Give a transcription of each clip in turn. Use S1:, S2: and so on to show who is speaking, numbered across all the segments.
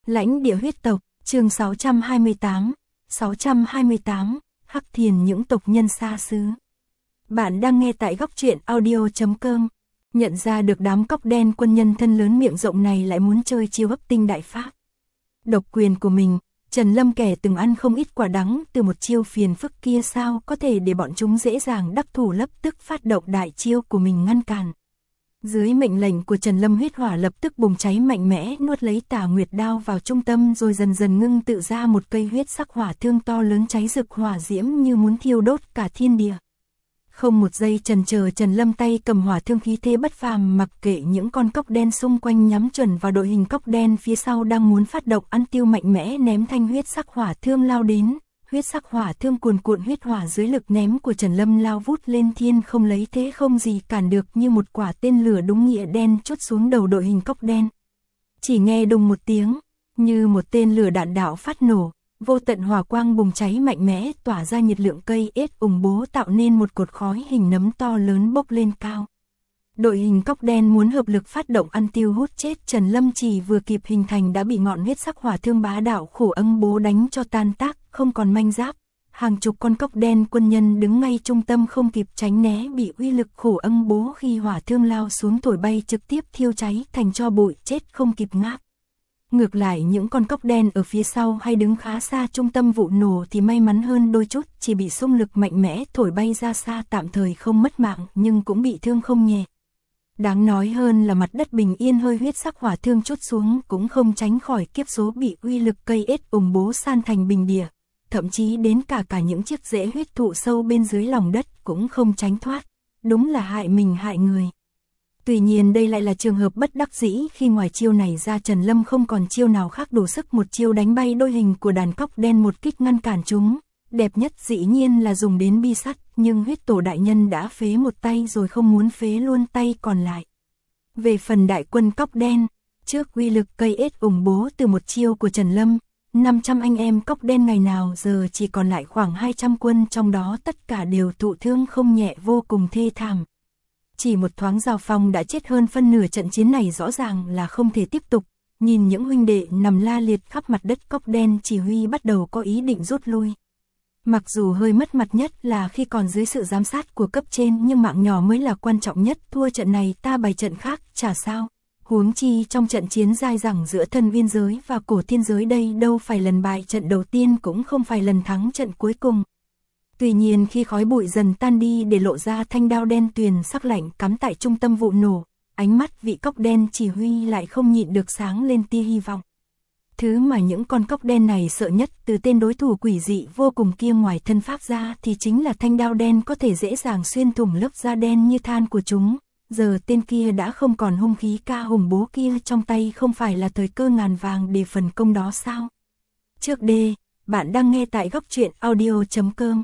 S1: Lãnh địa huyết tộc, chương 628, Hắc Thiền những tộc nhân xa xứ. Bạn đang nghe tại góc truyện audio.com. Nhận ra được đám cóc đen quân nhân thân lớn miệng rộng này lại muốn chơi chiêu hấp tinh đại pháp. Độc quyền của mình, Trần Lâm kẻ từng ăn không ít quả đắng từ một chiêu phiền phức kia sao có thể để bọn chúng dễ dàng đắc thủ lập tức phát động đại chiêu của mình ngăn cản. Dưới mệnh lệnh của Trần Lâm, huyết hỏa lập tức bùng cháy mạnh mẽ nuốt lấy Tà Nguyệt đao vào trung tâm, rồi dần dần ngưng tự ra một cây huyết sắc hỏa thương to lớn cháy rực hỏa diễm như muốn thiêu đốt cả thiên địa. Không một giây chần chờ, Trần Lâm tay cầm hỏa thương khí thế bất phàm, mặc kệ những con cóc đen xung quanh, nhắm chuẩn vào đội hình cóc đen phía sau đang muốn phát động ăn tiêu, mạnh mẽ ném thanh huyết sắc hỏa thương lao đến. Huyết sắc hỏa thương cuồn cuộn, huyết hỏa dưới lực ném của Trần Lâm lao vút lên thiên không, lấy thế không gì cản được, như một quả tên lửa đúng nghĩa đen chốt xuống đầu đội hình cóc đen. Chỉ nghe đùng một tiếng, như một tên lửa đạn đạo phát nổ, vô tận hỏa quang bùng cháy mạnh mẽ tỏa ra nhiệt lượng cây ết ủng bố, tạo nên một cột khói hình nấm to lớn bốc lên cao. Đội hình cóc đen muốn hợp lực phát động ăn tiêu hút chết Trần Lâm, chỉ vừa kịp hình thành đã bị ngọn huyết sắc hỏa thương bá đạo khổ âng bố đánh cho tan tác, không còn manh giáp. Hàng chục con cóc đen quân nhân đứng ngay trung tâm không kịp tránh né, bị uy lực khổ âng bố khi hỏa thương lao xuống thổi bay trực tiếp thiêu cháy thành tro bụi, chết không kịp ngáp. Ngược lại những con cóc đen ở phía sau hay đứng khá xa trung tâm vụ nổ thì may mắn hơn đôi chút, chỉ bị xung lực mạnh mẽ thổi bay ra xa, tạm thời không mất mạng nhưng cũng bị thương không nhẹ. Đáng nói hơn là mặt đất bình yên, hơi huyết sắc hỏa thương chốt xuống cũng không tránh khỏi kiếp số, bị uy lực cây ết ủng bố san thành bình địa, thậm chí đến cả những chiếc rễ huyết thụ sâu bên dưới lòng đất cũng không tránh thoát, đúng là hại mình hại người. Tuy nhiên đây lại là trường hợp bất đắc dĩ, khi ngoài chiêu này ra Trần Lâm không còn chiêu nào khác đủ sức một chiêu đánh bay đôi hình của đàn cóc đen, một kích ngăn cản chúng. Đẹp nhất dĩ nhiên là dùng đến bi sắt, nhưng huyết tổ đại nhân đã phế một tay rồi, không muốn phế luôn tay còn lại. Về phần đại quân cóc đen, trước uy lực cây ết ủng bố từ một chiêu của Trần Lâm, 500 anh em cóc đen ngày nào giờ chỉ còn lại khoảng 200 quân, trong đó tất cả đều thụ thương không nhẹ, vô cùng thê thảm. Chỉ một thoáng giao phong đã chết hơn phân nửa, trận chiến này rõ ràng là không thể tiếp tục. Nhìn những huynh đệ nằm la liệt khắp mặt đất, cóc đen chỉ huy bắt đầu có ý định rút lui. Mặc dù hơi mất mặt nhất là khi còn dưới sự giám sát của cấp trên, nhưng mạng nhỏ mới là quan trọng nhất, thua trận này ta bày trận khác chả sao. Huống chi trong trận chiến dai dẳng giữa Thân Uyên giới và Cổ Thiên giới đây đâu phải lần bại trận đầu tiên, cũng không phải lần thắng trận cuối cùng. Tuy nhiên khi khói bụi dần tan đi để lộ ra thanh đao đen tuyền sắc lạnh cắm tại trung tâm vụ nổ, ánh mắt vị cóc đen chỉ huy lại không nhịn được sáng lên tia hy vọng. Thứ mà những con cóc đen này sợ nhất từ tên đối thủ quỷ dị vô cùng kia, ngoài thân pháp ra thì chính là thanh đao đen có thể dễ dàng xuyên thủng lớp da đen như than của chúng. Giờ tên kia đã không còn hung khí ca hùng bố kia trong tay, không phải là thời cơ ngàn vàng để phần công đó sao? Trước đây, bạn đang nghe tại góc truyện audio.com.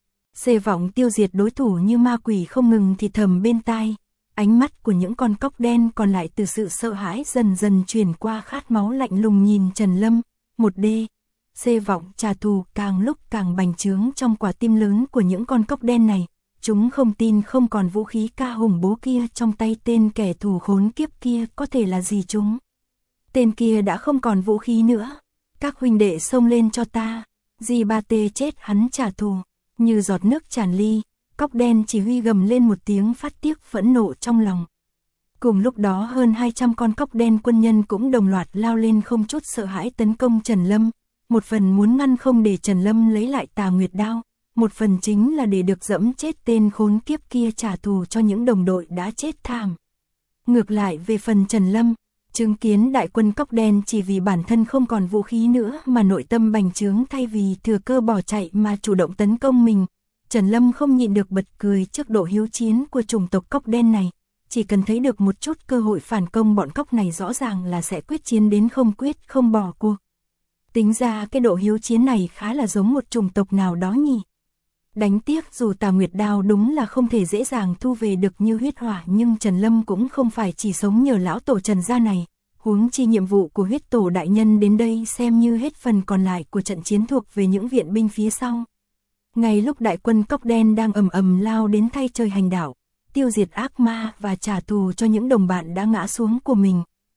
S1: Xê vọng tiêu diệt đối thủ như ma quỷ không ngừng thì thầm bên tai. Ánh mắt của những con cóc đen còn lại từ sự sợ hãi dần dần chuyển qua khát máu, lạnh lùng nhìn Trần Lâm. Một đê, xê vọng trả thù càng lúc càng bành trướng trong quả tim lớn của những con cóc đen này. Chúng không tin không còn vũ khí ca hùng bố kia trong tay tên kẻ thù khốn kiếp kia có thể là gì chúng. Tên kia đã không còn vũ khí nữa. Các huynh đệ xông lên cho ta. Di ba tê chết hắn trả thù. Như giọt nước tràn ly, cóc đen chỉ huy gầm lên một tiếng phát tiết phẫn nộ trong lòng. Cùng lúc đó hơn 200 con cóc đen quân nhân cũng đồng loạt lao lên không chút sợ hãi tấn công Trần Lâm. Một phần muốn ngăn không để Trần Lâm lấy lại Tà Nguyệt đao, một phần chính là để được dẫm chết tên khốn kiếp kia, trả thù cho những đồng đội đã chết thảm. Ngược lại về phần Trần Lâm, chứng kiến đại quân cóc đen chỉ vì bản thân không còn vũ khí nữa mà nội tâm bành trướng, thay vì thừa cơ bỏ chạy mà chủ động tấn công mình, Trần Lâm không nhịn được bật cười trước độ hiếu chiến của chủng tộc cóc đen này. Chỉ cần thấy được một chút cơ hội phản công, bọn cóc này rõ ràng là sẽ quyết chiến đến không quyết không bỏ cuộc. Tính ra cái độ hiếu chiến này khá là giống một chủng tộc nào đó nhỉ. Đánh tiếc dù Tà Nguyệt đao đúng là không thể dễ dàng thu về được như huyết hỏa, nhưng Trần Lâm cũng không phải chỉ sống nhờ lão tổ Trần gia này. Huống chi nhiệm vụ của huyết tổ đại nhân đến đây xem như hết, phần còn lại của trận chiến thuộc về những viện binh phía sau. Ngay lúc đại quân cóc đen đang ầm ầm lao đến thay trời hành đạo, tiêu diệt ác ma và trả thù cho những đồng bạn đã ngã xuống của mình,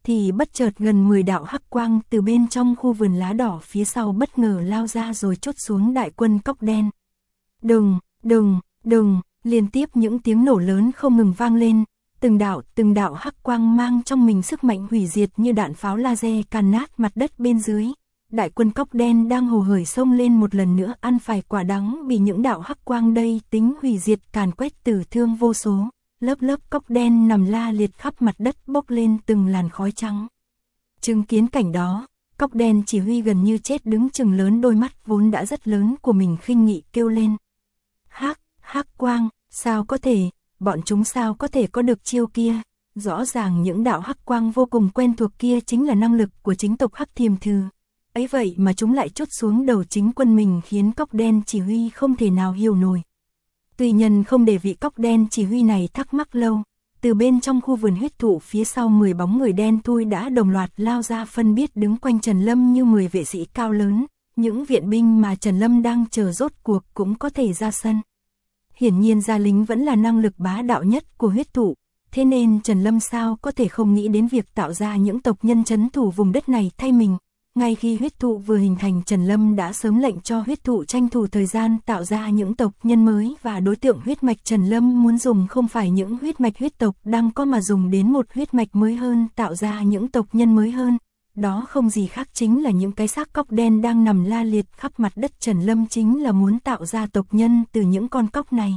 S1: thì bất chợt gần 10 đạo hắc quang từ bên trong khu vườn lá đỏ phía sau bất ngờ lao ra rồi chốt xuống đại quân cóc đen. Đùng, đùng, đùng, liên tiếp những tiếng nổ lớn không ngừng vang lên, từng đạo hắc quang mang trong mình sức mạnh hủy diệt như đạn pháo laser càn nát mặt đất bên dưới. Đại quân cóc đen đang hồ hởi xông lên một lần nữa ăn phải quả đắng bị những đạo hắc quang đây tính hủy diệt càn quét tử thương vô số. Lớp lớp cóc đen nằm la liệt khắp mặt đất bốc lên từng làn khói trắng. Chứng kiến cảnh đó, cóc đen chỉ huy gần như chết đứng chừng lớn đôi mắt vốn đã rất lớn của mình khinh nghị kêu lên. Hắc quang, sao có thể, bọn chúng sao có thể có được chiêu kia, rõ ràng những đạo hắc quang vô cùng quen thuộc kia chính là năng lực của chính tộc Hắc Thiềm Thừ. Ấy vậy mà chúng lại chốt xuống đầu chính quân mình khiến cóc đen chỉ huy không thể nào hiểu nổi. Tùy nhân không để vị cóc đen chỉ huy này thắc mắc lâu, từ bên trong khu vườn huyết thụ phía sau 10 bóng người đen thui đã đồng loạt lao ra phân biết đứng quanh Trần Lâm như 10 vệ sĩ cao lớn, những viện binh mà Trần Lâm đang chờ rốt cuộc cũng có thể ra sân. Hiển nhiên gia lính vẫn là năng lực bá đạo nhất của huyết thụ, thế nên Trần Lâm sao có thể không nghĩ đến việc tạo ra những tộc nhân trấn thủ vùng đất này thay mình. Ngay khi huyết thụ vừa hình thành, Trần Lâm đã sớm lệnh cho huyết thụ tranh thủ thời gian tạo ra những tộc nhân mới, và đối tượng huyết mạch Trần Lâm muốn dùng không phải những huyết mạch huyết tộc đang có mà dùng đến một huyết mạch mới hơn, tạo ra những tộc nhân mới hơn. Đó không gì khác chính là những cái xác cóc đen đang nằm la liệt khắp mặt đất. Trần Lâm chính là muốn tạo ra tộc nhân từ những con cóc này.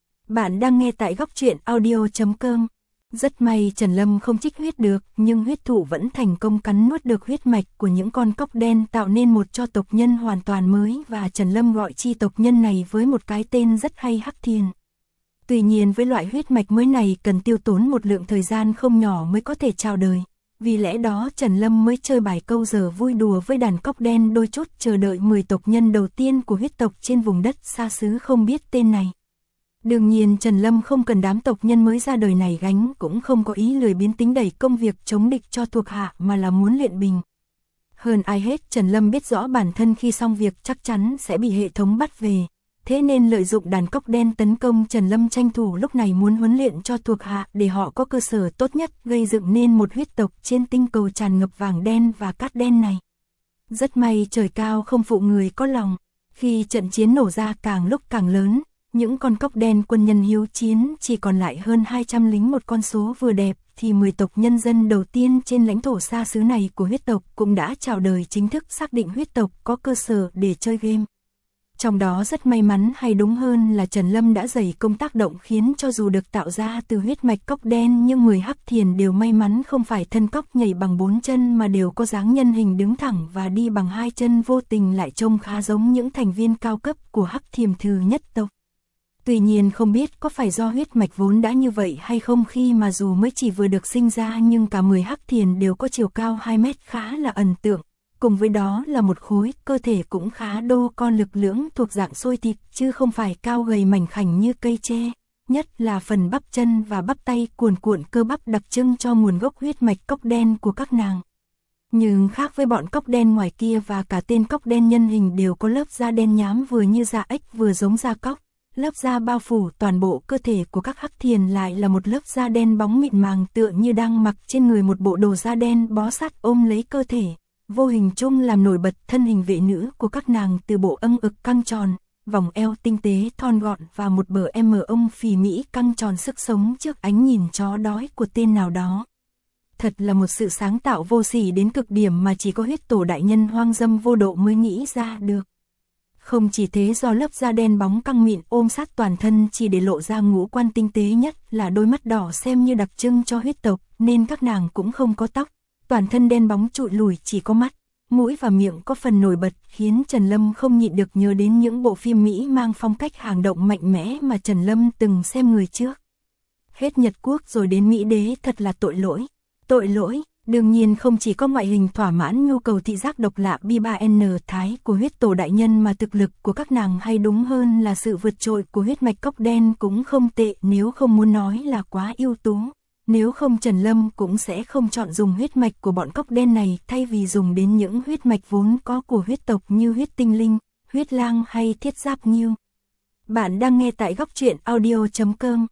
S1: Bạn đang nghe tại góc truyện audio.com. Rất may Trần Lâm không trích huyết được, nhưng huyết thụ vẫn thành công cắn nuốt được huyết mạch của những con cóc đen, tạo nên một cho tộc nhân hoàn toàn mới, và Trần Lâm gọi chi tộc nhân này với một cái tên rất hay, Hắc Thiền. Tuy nhiên với loại huyết mạch mới này cần tiêu tốn một lượng thời gian không nhỏ mới có thể chào đời. Vì lẽ đó Trần Lâm mới chơi bài câu giờ vui đùa với đàn cóc đen đôi chút, chờ đợi 10 tộc nhân đầu tiên của huyết tộc trên vùng đất xa xứ không biết tên này. Đương nhiên Trần Lâm không cần đám tộc nhân mới ra đời này gánh, cũng không có ý lười biến tính đẩy công việc chống địch cho thuộc hạ, mà là muốn luyện bình. Hơn ai hết Trần Lâm biết rõ bản thân khi xong việc chắc chắn sẽ bị hệ thống bắt về, thế nên lợi dụng đàn cóc đen tấn công, Trần Lâm tranh thủ lúc này muốn huấn luyện cho thuộc hạ để họ có cơ sở tốt nhất gây dựng nên một huyết tộc trên tinh cầu tràn ngập vàng đen và cát đen này. Rất may trời cao không phụ người có lòng, khi trận chiến nổ ra càng lúc càng lớn, những con cóc đen quân nhân hiếu chiến chỉ còn lại hơn 200 lính, một con số vừa đẹp, thì 10 tộc nhân dân đầu tiên trên lãnh thổ xa xứ này của huyết tộc cũng đã chào đời chính thức, xác định huyết tộc có cơ sở để chơi game. Trong đó rất may mắn, hay đúng hơn là Trần Lâm đã dày công tác động, khiến cho dù được tạo ra từ huyết mạch cóc đen nhưng 10 Hắc Thiền đều may mắn không phải thân cóc nhảy bằng 4 chân mà đều có dáng nhân hình đứng thẳng và đi bằng 2 chân, vô tình lại trông khá giống những thành viên cao cấp của Hắc Thiềm Thừ nhất tộc. Tuy nhiên không biết có phải do huyết mạch vốn đã như vậy hay không, khi mà dù mới chỉ vừa được sinh ra nhưng cả 10 Hắc Thiền đều có chiều cao 2 mét khá là ấn tượng. Cùng với đó là một khối cơ thể cũng khá đô con lực lưỡng, thuộc dạng xôi thịt chứ không phải cao gầy mảnh khảnh như cây tre. Nhất là phần bắp chân và bắp tay cuồn cuộn cơ bắp đặc trưng cho nguồn gốc huyết mạch cóc đen của các nàng. Nhưng khác với bọn cóc đen ngoài kia, và cả tên cóc đen nhân hình đều có lớp da đen nhám vừa như da ếch vừa giống da cóc. Lớp da bao phủ toàn bộ cơ thể của các Hắc Thiền lại là một lớp da đen bóng mịn màng, tựa như đang mặc trên người một bộ đồ da đen bó sát ôm lấy cơ thể, vô hình chung làm nổi bật thân hình vệ nữ của các nàng, từ bộ âng ực căng tròn, vòng eo tinh tế thon gọn và một bờ ông phì mỹ căng tròn sức sống trước ánh nhìn chó đói của tên nào đó. Thật là một sự sáng tạo vô sỉ đến cực điểm mà chỉ có huyết tổ đại nhân hoang dâm vô độ mới nghĩ ra được. Không chỉ thế, do lớp da đen bóng căng mịn ôm sát toàn thân chỉ để lộ ra ngũ quan tinh tế nhất là đôi mắt đỏ xem như đặc trưng cho huyết tộc, nên các nàng cũng không có tóc, toàn thân đen bóng trụi lùi, chỉ có mắt, mũi và miệng có phần nổi bật, khiến Trần Lâm không nhịn được nhớ đến những bộ phim Mỹ mang phong cách hành động mạnh mẽ mà Trần Lâm từng xem người trước. Hết Nhật Quốc rồi đến Mỹ đế, thật là tội lỗi. Tội lỗi. Đương nhiên không chỉ có ngoại hình thỏa mãn nhu cầu thị giác độc lạ B3N thái của huyết tổ đại nhân, mà thực lực của các nàng, hay đúng hơn là sự vượt trội của huyết mạch cóc đen cũng không tệ, nếu không muốn nói là quá ưu tú. Nếu không Trần Lâm cũng sẽ không chọn dùng huyết mạch của bọn cóc đen này, thay vì dùng đến những huyết mạch vốn có của huyết tộc như huyết tinh linh, huyết lang hay thiết giáp nghiêu. Bạn đang nghe tại góc truyện audio.com.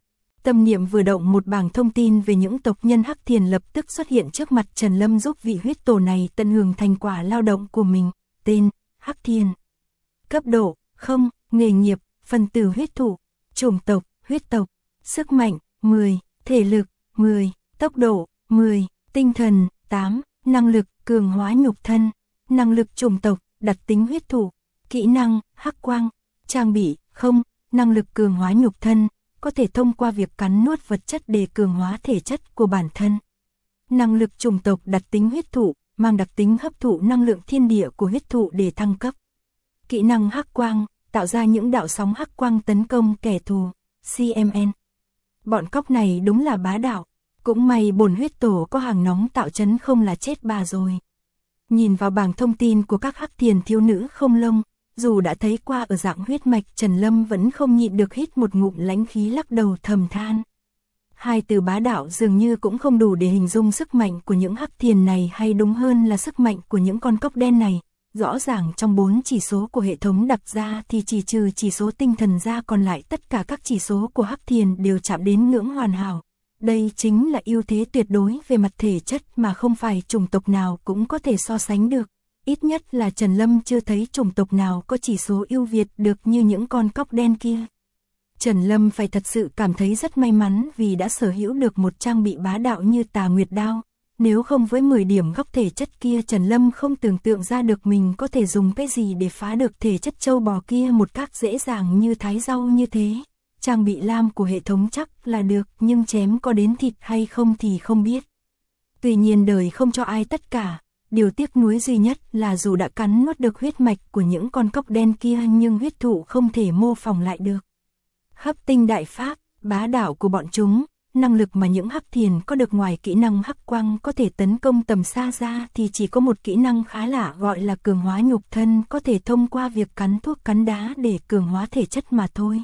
S1: Tâm niệm vừa động, một bảng thông tin về những tộc nhân Hắc Thiền lập tức xuất hiện trước mặt Trần Lâm, giúp vị huyết tổ này tận hưởng thành quả lao động của mình. Tên: Hắc Thiền. Cấp độ: không. Nghề nghiệp: phần tử huyết thụ. Chủng tộc: huyết tộc. Sức mạnh: 10. Thể lực: 10. Tốc độ: 10. Tinh thần: 8. Năng lực: cường hóa nhục thân. Năng lực chủng tộc: đặc tính huyết thụ. Kỹ năng: hắc quang. Trang bị: không. Năng lực cường hóa nhục thân, có thể thông qua việc cắn nuốt vật chất để cường hóa thể chất của bản thân. Năng lực chủng tộc: đặc tính huyết thụ, mang đặc tính hấp thụ năng lượng thiên địa của huyết thụ để thăng cấp. Kỹ năng hắc quang, tạo ra những đạo sóng hắc quang tấn công kẻ thù. CMN. Bọn cóc này đúng là bá đạo. Cũng may bổn huyết tổ có hàng nóng tạo chấn, không là chết bà rồi. Nhìn vào bảng thông tin của các Hắc Thiền thiếu nữ không lông, dù đã thấy qua ở dạng huyết mạch, Trần Lâm vẫn không nhịn được hít một ngụm lãnh khí, lắc đầu thầm than. Hai từ bá đạo dường như cũng không đủ để hình dung sức mạnh của những Hắc Thiền này, hay đúng hơn là sức mạnh của những con cóc đen này. Rõ ràng trong 4 chỉ số của hệ thống đặt ra thì chỉ trừ chỉ số tinh thần ra, còn lại tất cả các chỉ số của Hắc Thiền đều chạm đến ngưỡng hoàn hảo. Đây chính là ưu thế tuyệt đối về mặt thể chất mà không phải chủng tộc nào cũng có thể so sánh được. Ít nhất là Trần Lâm chưa thấy chủng tộc nào có chỉ số ưu việt được như những con cóc đen kia. Trần Lâm phải thật sự cảm thấy rất may mắn vì đã sở hữu được một trang bị bá đạo như Tà Nguyệt Đao. Nếu không với 10 điểm góc thể chất kia, Trần Lâm không tưởng tượng ra được mình có thể dùng cái gì để phá được thể chất trâu bò kia một cách dễ dàng như thái rau như thế. Trang bị lam của hệ thống chắc là được, nhưng chém có đến thịt hay không thì không biết. Tuy nhiên đời không cho ai tất cả. Điều tiếc nuối duy nhất là dù đã cắn nuốt được huyết mạch của những con cóc đen kia, nhưng huyết thụ không thể mô phỏng lại được. Hấp tinh đại pháp, bá đạo của bọn chúng, năng lực mà những Hắc Thiền có được ngoài kỹ năng hắc quang có thể tấn công tầm xa ra thì chỉ có một kỹ năng khá lạ gọi là cường hóa nhục thân, có thể thông qua việc cắn thuốc cắn đá để cường hóa thể chất mà thôi.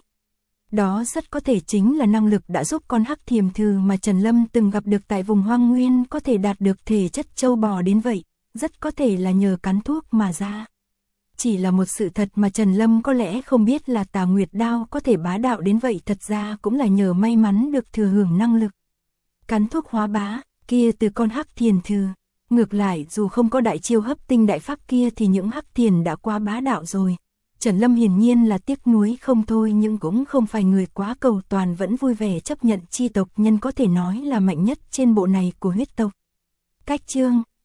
S1: Đó rất có thể chính là năng lực đã giúp con Hắc Thiềm Thừ mà Trần Lâm từng gặp được tại vùng hoang nguyên có thể đạt được thể chất trâu bò đến vậy, rất có thể là nhờ cắn thuốc mà ra. Chỉ là một sự thật mà Trần Lâm có lẽ không biết là Tà Nguyệt Đao có thể bá đạo đến vậy thật ra cũng là nhờ may mắn được thừa hưởng năng lực cắn thuốc hóa bá kia từ con Hắc Thiền Thừ. Ngược lại, dù không có đại chiêu hấp tinh đại pháp kia thì những Hắc Thiền đã quá bá đạo rồi. Trần Lâm hiển nhiên là tiếc nuối không thôi, nhưng cũng không phải người quá cầu toàn, vẫn vui vẻ chấp nhận chi tộc nhân có thể nói là mạnh nhất trên bộ này của huyết tộc. Cách chương